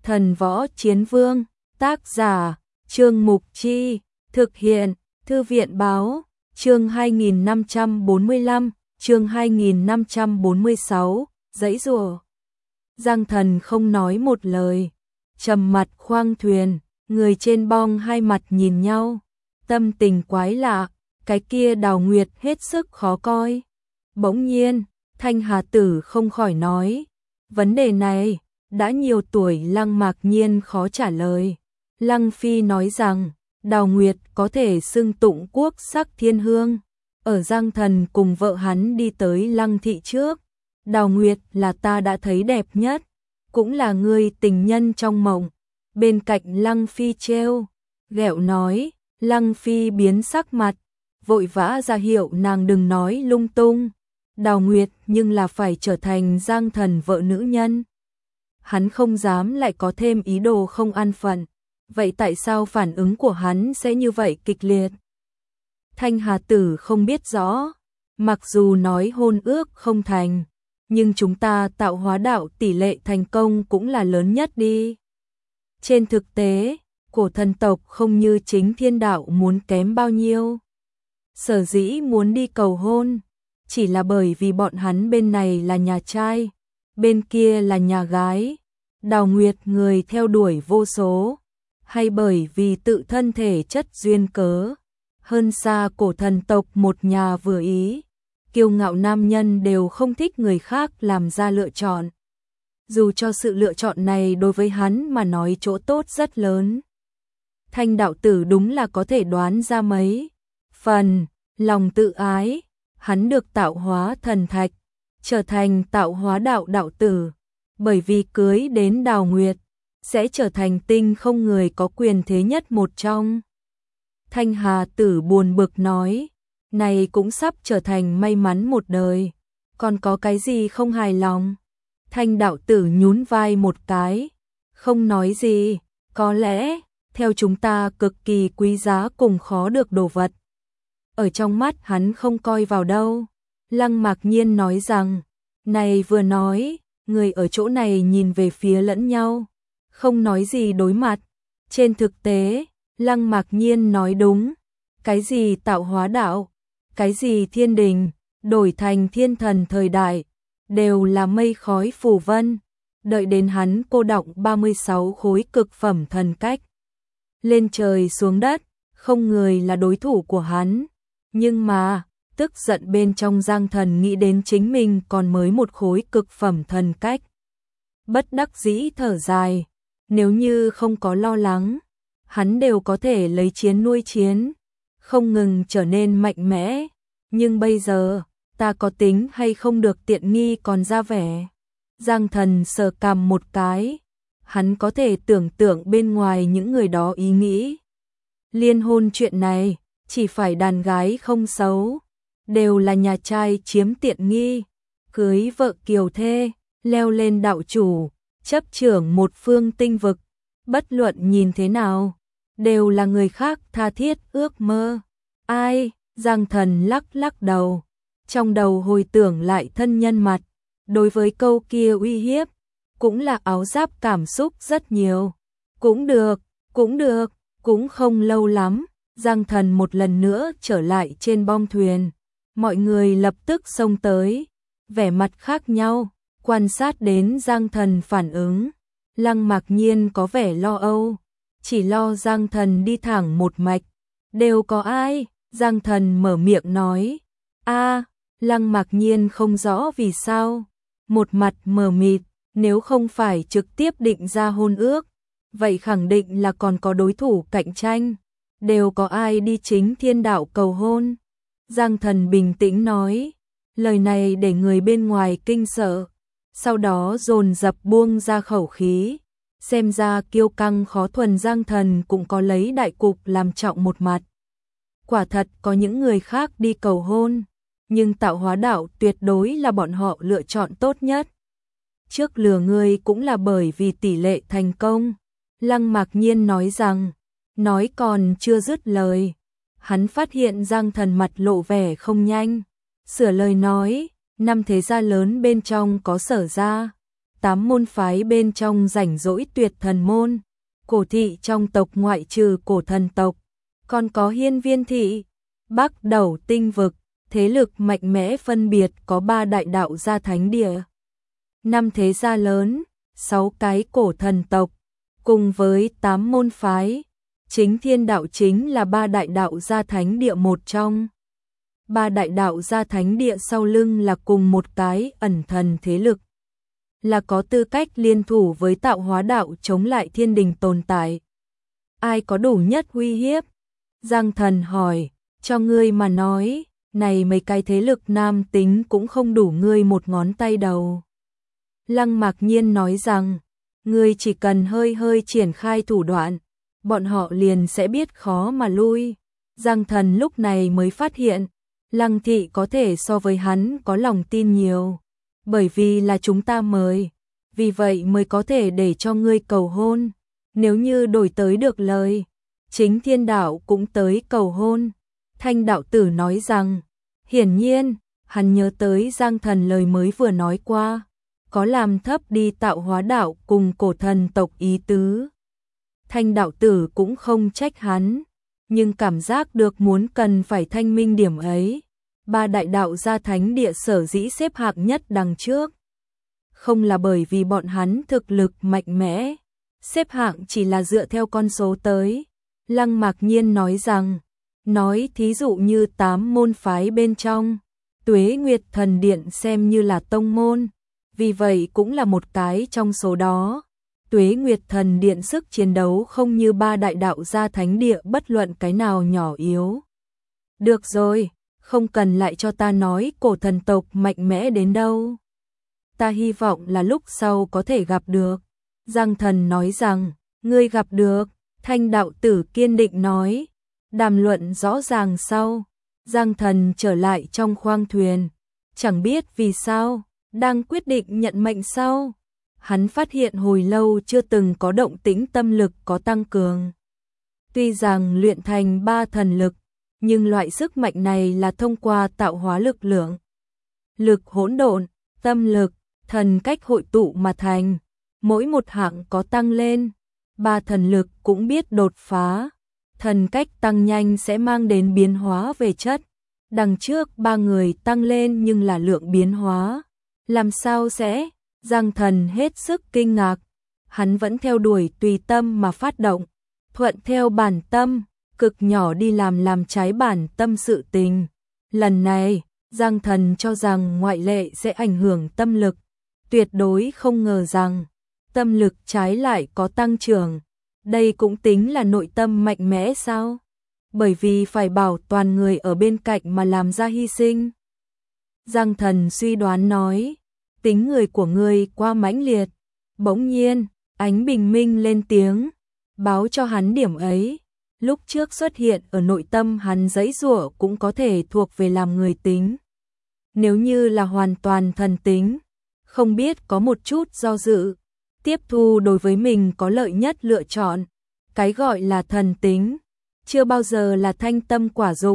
Thần Võ Chiến Vương, tác giả, Trương Mục Chi, thực hiện, Thư viện Báo, chương 2545, chương 2546, giãy giụa. Giang Thần không nói một lời, trầm mặt khoang thuyền, người trên bong hai mặt nhìn nhau, tâm tình quái lạ, cái kia Đào Nguyệt hết sức khó coi. Bỗng nhiên, Thanh Hà Tử không khỏi nói, vấn đề này, đã nhiều tuổi Lăng Mạc Nhiên khó trả lời. Lăng Phi nói rằng, Đào Nguyệt có thể xưng tụng quốc sắc thiên hương. Ở Giang Thần cùng vợ hắn đi tới Lăng thị trước, Đào Nguyệt là ta đã thấy đẹp nhất, cũng là người tình nhân trong mộng. Bên cạnh Lăng Phi trêu ghẹo nói, Lăng Phi biến sắc mặt, vội vã ra hiệu nàng đừng nói lung tung. Đào Nguyệt nhưng là phải trở thành Giang Thần vợ nữ nhân. Hắn không dám lại có thêm ý đồ không an phận. Vậy tại sao phản ứng của hắn sẽ như vậy kịch liệt? Thanh Hà Tử không biết rõ. Mặc dù nói hôn ước không thành, nhưng chúng ta tạo hóa đạo tỷ lệ thành công cũng là lớn nhất đi. Trên thực tế, cổ thần tộc không như chính thiên đạo muốn kém bao nhiêu. Sở dĩ muốn đi cầu hôn, chỉ là bởi vì bọn hắn bên này là nhà trai, bên kia là nhà gái. Đào Nguyệt người theo đuổi vô số, hay bởi vì tự thân thể chất duyên cớ, hơn xa cổ thần tộc một nhà vừa ý. Kiêu ngạo nam nhân đều không thích người khác làm ra lựa chọn. Dù cho sự lựa chọn này đối với hắn mà nói chỗ tốt rất lớn. Thanh đạo tử đúng là có thể đoán ra mấy phần, lòng tự ái, hắn được tạo hóa thần thạch, trở thành tạo hóa đạo đạo tử, bởi vì cưới đến Đào Nguyệt, sẽ trở thành tinh không người có quyền thế nhất một trong. Thanh Hà Tử buồn bực nói, này cũng sắp trở thành may mắn một đời, còn có cái gì không hài lòng? Thanh đạo tử nhún vai một cái, không nói gì, có lẽ, theo chúng ta cực kỳ quý giá cùng khó được đồ vật. Ở trong mắt hắn không coi vào đâu. Lăng Mạc Nhiên nói rằng, này vừa nói, người ở chỗ này nhìn về phía lẫn nhau, không nói gì đối mặt. Trên thực tế, Lăng Mạc Nhiên nói đúng, cái gì tạo hóa đạo, cái gì thiên đình, đổi thành thiên thần thời đại, đều là mây khói phù vân. Đợi đến hắn cô đọng 36 khối cực phẩm thần cách, lên trời xuống đất, không người là đối thủ của hắn. Nhưng mà, tức giận bên trong Giang Thần nghĩ đến chính mình còn mới một khối cực phẩm thần cách. Bất đắc dĩ thở dài, nếu như không có lo lắng, hắn đều có thể lấy chiến nuôi chiến, không ngừng trở nên mạnh mẽ. Nhưng bây giờ, ta có tính hay không được tiện nghi còn ra vẻ. Giang Thần sờ cằm một cái, hắn có thể tưởng tượng bên ngoài những người đó ý nghĩ. Liên hôn chuyện này, chỉ phải đàn gái không xấu, đều là nhà trai chiếm tiện nghi, cưới vợ kiều thê, leo lên đạo chủ, chấp trưởng một phương tinh vực, bất luận nhìn thế nào, đều là người khác tha thiết ước mơ. Ai? Giang Thần lắc lắc đầu, trong đầu hồi tưởng lại thân nhân mặt, đối với câu kia uy hiếp, cũng là áo giáp cảm xúc rất nhiều. Cũng được, cũng không lâu lắm. Giang Thần một lần nữa trở lại trên bong thuyền, mọi người lập tức xông tới, vẻ mặt khác nhau, quan sát đến Giang Thần phản ứng. Lăng Mạc Nhiên có vẻ lo âu, chỉ lo Giang Thần đi thẳng một mạch. Đều có ai? Giang Thần mở miệng nói. Lăng Mạc Nhiên không rõ vì sao, một mặt mờ mịt, nếu không phải trực tiếp định ra hôn ước, vậy khẳng định là còn có đối thủ cạnh tranh. Đều có ai đi chính thiên đạo cầu hôn? Giang Thần bình tĩnh nói, lời này để người bên ngoài kinh sợ, sau đó dồn dập buông ra khẩu khí, xem ra kiêu căng khó thuần Giang Thần cũng có lấy đại cục làm trọng một mặt. Quả thật có những người khác đi cầu hôn, nhưng tạo hóa đạo tuyệt đối là bọn họ lựa chọn tốt nhất. Trước lừa ngươi cũng là bởi vì tỷ lệ thành công. Lăng Mạc Nhiên nói rằng, nói còn chưa dứt lời, hắn phát hiện Giang Thần mặt lộ vẻ không nhanh, sửa lời nói, năm thế gia lớn bên trong có Sở gia, 8 môn phái bên trong rảnh rỗi tuyệt thần môn, cổ thị trong tộc ngoại trừ cổ thần tộc, còn có hiên viên thị, Bắc Đẩu tinh vực, thế lực mạnh mẽ phân biệt có 3 đại đạo gia thánh địa, 5 thế gia lớn, 6 cái cổ thần tộc, cùng với 8 môn phái. Chính thiên đạo chính là 3 đại đạo gia thánh địa một trong. 3 đại đạo gia thánh địa sau lưng là cùng một cái ẩn thần thế lực, là có tư cách liên thủ với tạo hóa đạo chống lại thiên đình tồn tại. Ai có đủ nhất uy hiếp? Giang Thần hỏi, cho ngươi mà nói, này mấy cái thế lực nam tính cũng không đủ ngươi một ngón tay đầu. Lăng Mạc Nhiên nói rằng, ngươi chỉ cần hơi hơi triển khai thủ đoạn, bọn họ liền sẽ biết khó mà lui. Giang Thần lúc này mới phát hiện, Lăng Thị có thể so với hắn có lòng tin nhiều, bởi vì là chúng ta mời, vì vậy mới có thể để cho ngươi cầu hôn. Nếu như đổi tới được lời, chính thiên đạo cũng tới cầu hôn. Thanh đạo tử nói rằng, hiển nhiên, hắn nhớ tới Giang Thần lời mới vừa nói qua, có làm thấp đi tạo hóa đạo cùng cổ thần tộc ý tứ. Thanh đạo tử cũng không trách hắn, nhưng cảm giác được muốn cần phải thanh minh điểm ấy. 3 đại đạo gia thánh địa sở dĩ xếp hạng nhất đằng trước, không là bởi vì bọn hắn thực lực mạnh mẽ, xếp hạng chỉ là dựa theo con số tới. Lăng Mạc Nhiên nói rằng, nói thí dụ như 8 môn phái bên trong, Tuế Nguyệt Thần Điện xem như là tông môn, vì vậy cũng là một cái trong số đó. Tuế Nguyệt Thần Điện sức chiến đấu không như 3 đại đạo gia thánh địa bất luận cái nào nhỏ yếu. Được rồi, không cần lại cho ta nói cổ thần tộc mạnh mẽ đến đâu. Ta hy vọng là lúc sau có thể gặp được. Giang Thần nói rằng, ngươi gặp được. Thanh đạo tử kiên định nói. Đàm luận rõ ràng sau, Giang Thần trở lại trong khoang thuyền. Chẳng biết vì sao, đang quyết định nhận mệnh sau. Hắn phát hiện hồi lâu chưa từng có động tĩnh tâm lực có tăng cường. Tuy rằng luyện thành 3 thần lực, nhưng loại sức mạnh này là thông qua tạo hóa lực lượng. Lực hỗn độn, tâm lực, thần cách hội tụ mà thành. Mỗi một hạng có tăng lên, 3 thần lực cũng biết đột phá. Thần cách tăng nhanh sẽ mang đến biến hóa về chất. Đằng trước 3 người tăng lên nhưng là lượng biến hóa. Làm sao sẽ? Giang Thần hết sức kinh ngạc. Hắn vẫn theo đuổi tùy tâm mà phát động, thuận theo bản tâm, cực nhỏ đi làm trái bản tâm sự tình. Lần này, Giang Thần cho rằng ngoại lệ sẽ ảnh hưởng tâm lực, tuyệt đối không ngờ rằng tâm lực trái lại có tăng trưởng. Đây cũng tính là nội tâm mạnh mẽ sao? Bởi vì phải bảo toàn người ở bên cạnh mà làm ra hy sinh. Giang Thần suy đoán nói, tính người của ngươi quá mãnh liệt. Bỗng nhiên, Ánh Bình Minh lên tiếng, báo cho hắn điểm ấy. Lúc trước xuất hiện ở nội tâm hắn giãy giụa cũng có thể thuộc về làm người tính. Nếu như là hoàn toàn thần tính, không biết có một chút do dự, tiếp thu đối với mình có lợi nhất lựa chọn. Cái gọi là thần tính, chưa bao giờ là thanh tâm quả dục,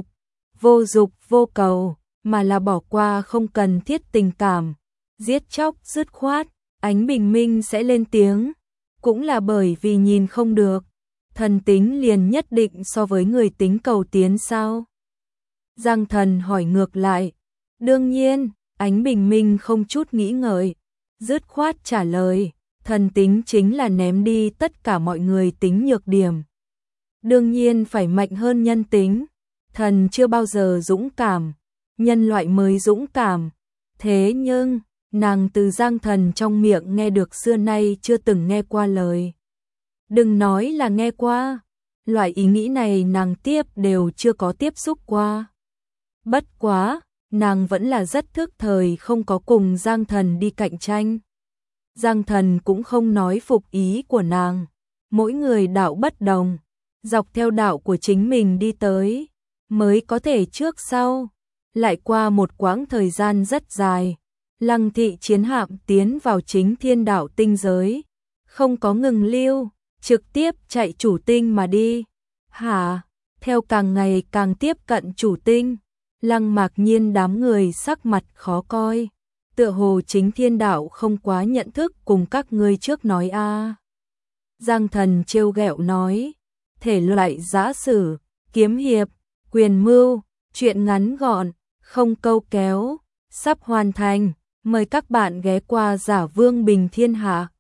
dục vô cầu, mà là bỏ qua không cần thiết tình cảm, giết chóc dứt khoát. Ánh Bình Minh sẽ lên tiếng, cũng là bởi vì nhìn không được, thần tính liền nhất định so với người tính cầu tiến sao? Giang Thần hỏi ngược lại. Đương nhiên, Ánh Bình Minh không chút nghĩ ngợi, dứt khoát trả lời, thần tính chính là ném đi tất cả mọi người tính nhược điểm. Đương nhiên phải mạnh hơn nhân tính, thần chưa bao giờ dũng cảm, nhân loại mới dũng cảm. Thế nhưng, nàng từ Giang Thần trong miệng nghe được xưa nay chưa từng nghe qua lời. Đừng nói là nghe qua, loại ý nghĩ này nàng tiếp đều chưa có tiếp xúc qua. Bất quá, nàng vẫn là rất thức thời không có cùng Giang Thần đi cạnh tranh. Giang Thần cũng không nói phục ý của nàng. Mỗi người đạo bất đồng, dọc theo đạo của chính mình đi tới, mới có thể trước sau. Lại qua một quãng thời gian rất dài, Lăng Thị chiến hạm tiến vào chính thiên đạo tinh giới, không có ngừng lưu, trực tiếp chạy chủ tinh mà đi. Hả? Theo càng ngày càng tiếp cận chủ tinh, Lăng Mạc Nhiên đám người sắc mặt khó coi. tựa hồ chính thiên đạo không quá nhận thức cùng các ngươi trước nói a. Giang Thần trêu ghẹo nói, thể loại giã sử, kiếm hiệp, quyền mưu, truyện ngắn gọn, không câu kéo, sắp hoàn thành, mời các bạn ghé qua Giả Vương Bình Thiên Hạ.